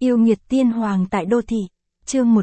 Yêu nghiệt tiên hoàng tại đô thị. Chương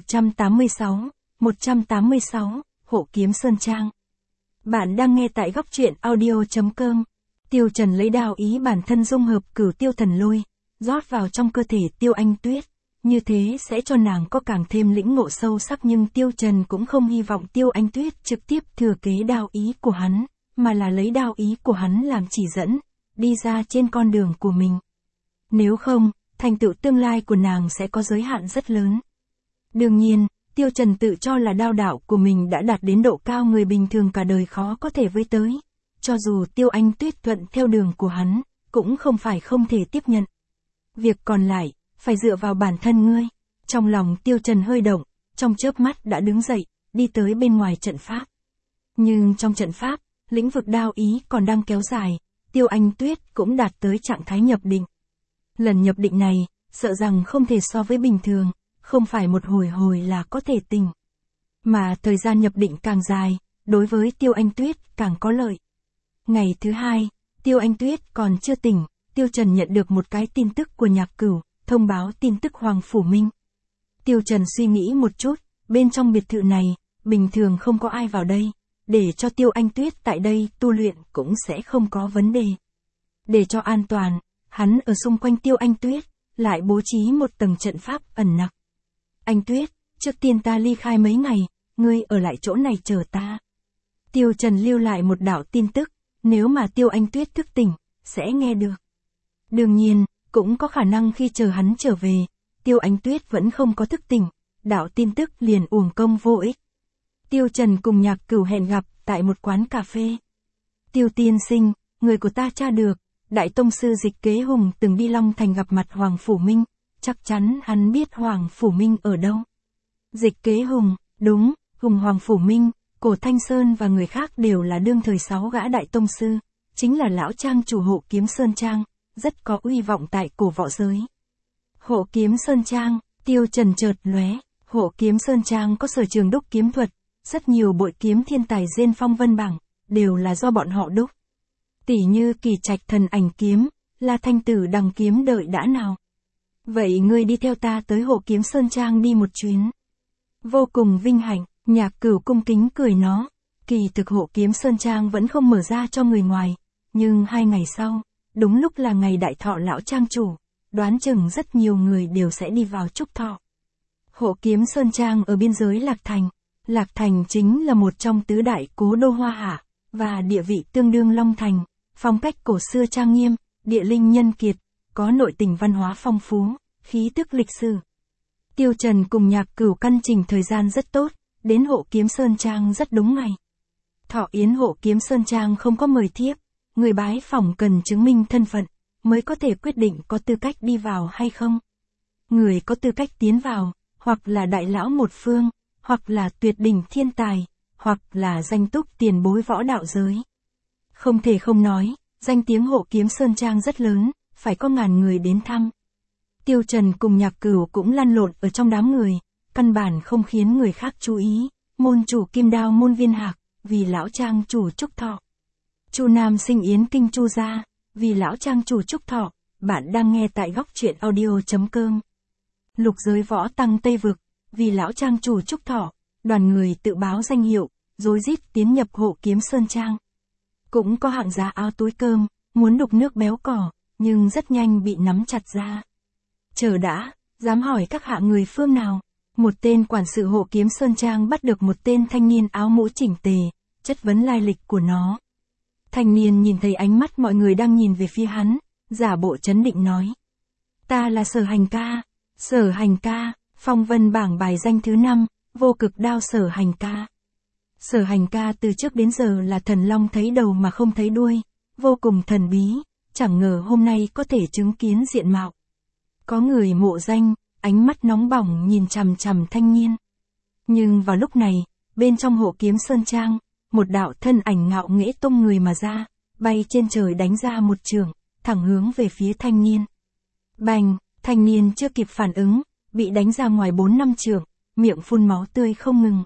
186, Hộ Kiếm Sơn Trang. Bạn đang nghe tại góc truyện audio.com. Tiêu Trần lấy đao ý bản thân dung hợp Cửu Tiêu Thần Lôi, rót vào trong cơ thể Tiêu Anh Tuyết. Như thế sẽ cho nàng có càng thêm lĩnh ngộ sâu sắc, nhưng Tiêu Trần cũng không hy vọng Tiêu Anh Tuyết trực tiếp thừa kế đao ý của hắn, mà là lấy đao ý của hắn làm chỉ dẫn, đi ra trên con đường của mình. Nếu không, thành tựu tương lai của nàng sẽ có giới hạn rất lớn. Đương nhiên, Tiêu Trần tự cho là đao đạo của mình đã đạt đến độ cao người bình thường cả đời khó có thể với tới. Cho dù Tiêu Anh Tuyết thuận theo đường của hắn, cũng không phải không thể tiếp nhận. Việc còn lại, phải dựa vào bản thân ngươi. Trong lòng Tiêu Trần hơi động, trong chớp mắt đã đứng dậy, đi tới bên ngoài trận pháp. Nhưng trong trận pháp, lĩnh vực đao ý còn đang kéo dài, Tiêu Anh Tuyết cũng đạt tới trạng thái nhập định. Lần nhập định này, sợ rằng không thể so với bình thường, không phải một hồi là có thể tỉnh. Mà thời gian nhập định càng dài, đối với Tiêu Anh Tuyết càng có lợi. Ngày thứ hai, Tiêu Anh Tuyết còn chưa tỉnh, Tiêu Trần nhận được một cái tin tức của Nhạc Cửu, thông báo tin tức Hoàng Phủ Minh. Tiêu Trần suy nghĩ một chút, bên trong biệt thự này, bình thường không có ai vào đây, để cho Tiêu Anh Tuyết tại đây tu luyện cũng sẽ không có vấn đề. Để cho an toàn, hắn ở xung quanh Tiêu Anh Tuyết, lại bố trí một tầng trận pháp ẩn nặc. Anh Tuyết, trước tiên ta ly khai mấy ngày, ngươi ở lại chỗ này chờ ta. Tiêu Trần lưu lại một đạo tin tức, nếu mà Tiêu Anh Tuyết thức tỉnh, sẽ nghe được. Đương nhiên, cũng có khả năng khi chờ hắn trở về, Tiêu Anh Tuyết vẫn không có thức tỉnh, đạo tin tức liền uổng công vô ích. Tiêu Trần cùng Nhạc Cửu hẹn gặp tại một quán cà phê. Tiêu tiên sinh, người của ta tra được, Đại Tông Sư Dịch Kế Hùng từng đi Long Thành gặp mặt Hoàng Phủ Minh, chắc chắn hắn biết Hoàng Phủ Minh ở đâu. Dịch Kế Hùng, đúng, Hùng Hoàng Phủ Minh, Cổ Thanh Sơn và người khác đều là đương thời 6 gã Đại Tông Sư, chính là lão trang chủ Hộ Kiếm Sơn Trang, rất có uy vọng tại cổ võ giới. Hộ Kiếm Sơn Trang, Tiêu Trần chợt lóe, Hộ Kiếm Sơn Trang có sở trường đúc kiếm thuật, rất nhiều bội kiếm thiên tài trên phong vân bảng, đều là do bọn họ đúc. Tỷ như Kỳ Trạch Thần Ảnh Kiếm, là Thanh Tử Đằng Kiếm đợi đã nào. Vậy ngươi đi theo ta tới Hộ Kiếm Sơn Trang đi một chuyến. Vô cùng vinh hạnh, Nhạc Cửu cung kính cười nó. Kỳ thực Hộ Kiếm Sơn Trang vẫn không mở ra cho người ngoài, nhưng 2 ngày sau, đúng lúc là ngày đại thọ lão trang chủ, đoán chừng rất nhiều người đều sẽ đi vào chúc thọ. Hộ Kiếm Sơn Trang ở biên giới Lạc Thành. Lạc Thành chính là một trong tứ đại cố đô Hoa Hạ, và địa vị tương đương Long Thành, phong cách cổ xưa trang nghiêm, địa linh nhân kiệt, có nội tình văn hóa phong phú, khí tức lịch sử. Tiêu Trần cùng Nhạc Cửu căn chỉnh thời gian rất tốt, đến Hộ Kiếm Sơn Trang rất đúng ngày. Thọ yến Hộ Kiếm Sơn Trang không có mời thiếp, người bái phỏng cần chứng minh thân phận, mới có thể quyết định có tư cách đi vào hay không. Người có tư cách tiến vào, hoặc là đại lão một phương, hoặc là tuyệt đỉnh thiên tài, hoặc là danh túc tiền bối võ đạo giới. Không thể không nói, danh tiếng Hộ Kiếm Sơn Trang rất lớn, phải có ngàn người đến thăm. Tiêu Trần cùng Nhạc Cửu cũng lăn lộn ở trong đám người, căn bản không khiến người khác chú ý. Môn chủ Kim Đao Môn Viên Hạc, vì lão trang chủ chúc thọ. Chu Nam Sinh Yến Kinh Chu gia, vì lão trang chủ chúc thọ. Bạn đang nghe tại góc truyện audio.com. Lục Giới Võ Tăng Tây Vực, vì lão trang chủ chúc thọ. Đoàn người tự báo danh hiệu, rối rít tiến nhập Hộ Kiếm Sơn Trang. Cũng có hạng giá áo túi cơm, muốn đục nước béo cỏ, nhưng rất nhanh bị nắm chặt ra. Chờ đã, dám hỏi các hạ người phương nào? Một tên quản sự Hộ Kiếm Sơn Trang bắt được một tên thanh niên áo mũ chỉnh tề, chất vấn lai lịch của nó. Thanh niên nhìn thấy ánh mắt mọi người đang nhìn về phía hắn, giả bộ trấn định nói. Ta là Sở Hành Ca. Sở Hành Ca, phong vân bảng bài danh thứ 5, vô cực đao Sở Hành Ca. Sở Hành Ca từ trước đến giờ là thần long thấy đầu mà không thấy đuôi, vô cùng thần bí, chẳng ngờ hôm nay có thể chứng kiến diện mạo. Có người mộ danh, ánh mắt nóng bỏng nhìn chằm chằm thanh niên. Nhưng vào lúc này, bên trong Hộ Kiếm Sơn Trang, một đạo thân ảnh ngạo nghễ tung người mà ra, bay trên trời đánh ra một chưởng, thẳng hướng về phía thanh niên. Bành, thanh niên chưa kịp phản ứng, bị đánh ra ngoài 4-5 chưởng, miệng phun máu tươi không ngừng.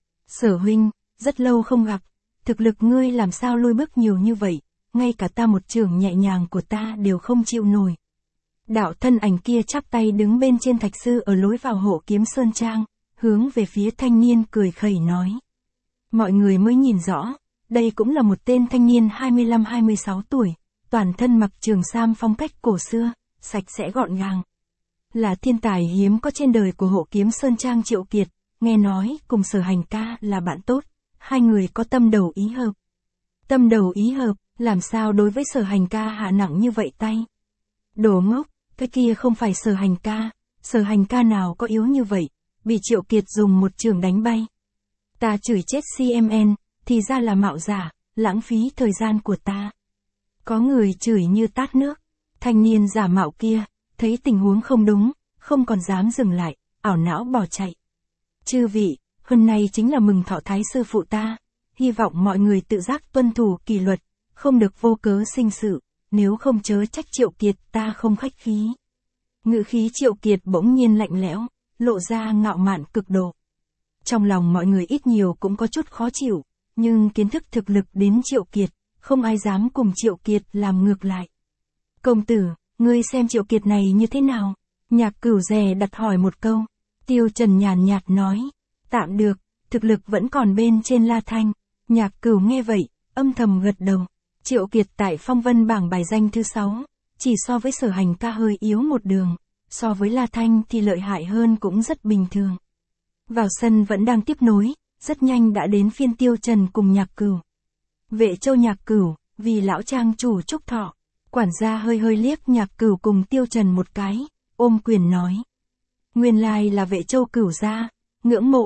Sở huynh, rất lâu không gặp, thực lực ngươi làm sao lui bước nhiều như vậy, ngay cả ta một chưởng nhẹ nhàng của ta đều không chịu nổi. Đạo thân ảnh kia chắp tay đứng bên trên thạch sư ở lối vào Hộ Kiếm Sơn Trang, hướng về phía thanh niên cười khẩy nói. Mọi người mới nhìn rõ, đây cũng là một tên thanh niên 25-26 tuổi, toàn thân mặc trường sam phong cách cổ xưa, sạch sẽ gọn gàng. Là thiên tài hiếm có trên đời của Hộ Kiếm Sơn Trang Triệu Kiệt, nghe nói cùng Sở Hành ca là bạn tốt, hai người có tâm đầu ý hợp. Tâm đầu ý hợp, làm sao đối với Sở Hành ca hạ nặng như vậy tay? Đồ ngốc, cái kia không phải Sở Hành ca nào có yếu như vậy, bị Triệu Kiệt dùng một trường đánh bay. Ta chửi chết CMN, thì ra là mạo giả, lãng phí thời gian của ta. Có người chửi như tát nước, thanh niên giả mạo kia, thấy tình huống không đúng, không còn dám dừng lại, ảo não bỏ chạy. Chư vị, hôm nay chính là mừng thọ thái sư phụ ta, hy vọng mọi người tự giác tuân thủ kỷ luật, không được vô cớ sinh sự, nếu không chớ trách Triệu Kiệt ta không khách khí. Ngữ khí Triệu Kiệt bỗng nhiên lạnh lẽo, lộ ra ngạo mạn cực độ. Trong lòng mọi người ít nhiều cũng có chút khó chịu, nhưng kiến thức thực lực đến Triệu Kiệt, không ai dám cùng Triệu Kiệt làm ngược lại. Công tử, ngươi xem Triệu Kiệt này như thế nào? Nhạc Cửu dè đặt hỏi một câu. Tiêu Trần nhàn nhạt nói, tạm được, thực lực vẫn còn bên trên La Thanh. Nhạc Cửu nghe vậy, âm thầm gật đầu. Triệu Kiệt tại phong vân bảng bài danh thứ 6, chỉ so với Sở Hành ca hơi yếu một đường, so với La Thanh thì lợi hại hơn cũng rất bình thường. Vào sân vẫn đang tiếp nối, rất nhanh đã đến phiên Tiêu Trần cùng Nhạc Cửu. Vệ Châu Nhạc Cửu, vì lão trang chủ chúc thọ. Quản gia hơi liếc Nhạc Cửu cùng Tiêu Trần một cái, ôm quyền nói. Nguyên lai là Vệ Châu Cửu gia, ngưỡng mộ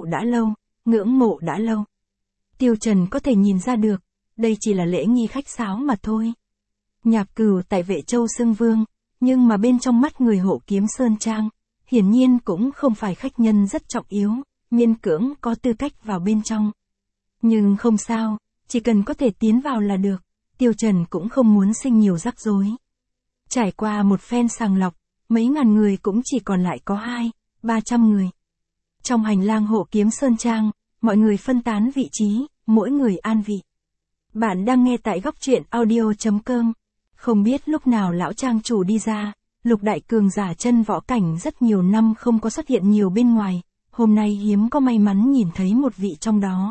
đã lâu. Tiêu Trần có thể nhìn ra được, đây chỉ là lễ nghi khách sáo mà thôi. Nhạc Cửu tại Vệ Châu xưng vương, nhưng mà bên trong mắt người Hộ Kiếm Sơn Trang, hiển nhiên cũng không phải khách nhân rất trọng yếu, miễn cưỡng có tư cách vào bên trong. Nhưng không sao, chỉ cần có thể tiến vào là được, Tiêu Trần cũng không muốn sinh nhiều rắc rối. Trải qua một phen sàng lọc, mấy ngàn người cũng chỉ còn lại có 200-300 người. Trong hành lang Hộ Kiếm Sơn Trang, mọi người phân tán vị trí, mỗi người an vị. Bạn đang nghe tại góc truyện audio.com. Không biết lúc nào lão trang chủ đi ra, Lục đại cường giả chân võ cảnh rất nhiều năm không có xuất hiện nhiều bên ngoài, hôm nay hiếm có may mắn nhìn thấy một vị trong đó.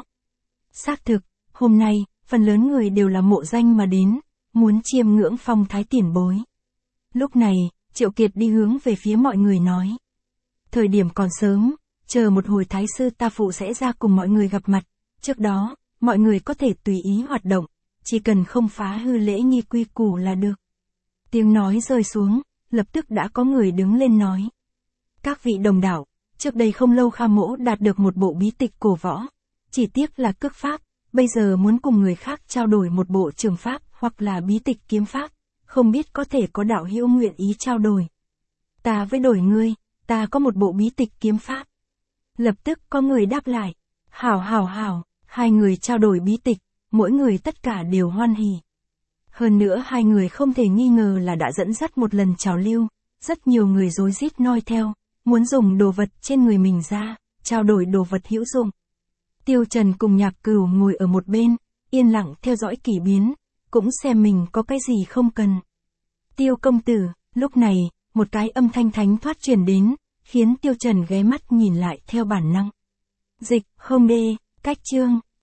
Xác thực, hôm nay, phần lớn người đều là mộ danh mà đến, muốn chiêm ngưỡng phong thái tiền bối. Lúc này, Triệu Kiệt đi hướng về phía mọi người nói. Thời điểm còn sớm, chờ một hồi thái sư ta phụ sẽ ra cùng mọi người gặp mặt, trước đó, mọi người có thể tùy ý hoạt động, chỉ cần không phá hư lễ nghi quy củ là được. Tiếng nói rơi xuống, lập tức đã có người đứng lên nói. Các vị đồng đạo, trước đây không lâu Kha Mỗ đạt được một bộ bí tịch cổ võ, chỉ tiếc là cước pháp, bây giờ muốn cùng người khác trao đổi một bộ trường pháp hoặc là bí tịch kiếm pháp, không biết có thể có đạo hữu nguyện ý trao đổi. Ta với đổi ngươi, ta có một bộ bí tịch kiếm pháp. Lập tức có người đáp lại, hảo, hai người trao đổi bí tịch, mỗi người tất cả đều hoan hỉ. Hơn nữa hai người không thể nghi ngờ là đã dẫn dắt một lần trào lưu, rất nhiều người rối rít noi theo, muốn dùng đồ vật trên người mình ra, trao đổi đồ vật hữu dụng. Tiêu Trần cùng Nhạc Cửu ngồi ở một bên, yên lặng theo dõi kỳ biến, cũng xem mình có cái gì không cần. Tiêu công tử, lúc này, một cái âm thanh thánh thoát truyền đến, khiến Tiêu Trần ghé mắt nhìn lại theo bản năng. Dịch, không đê, cách chương,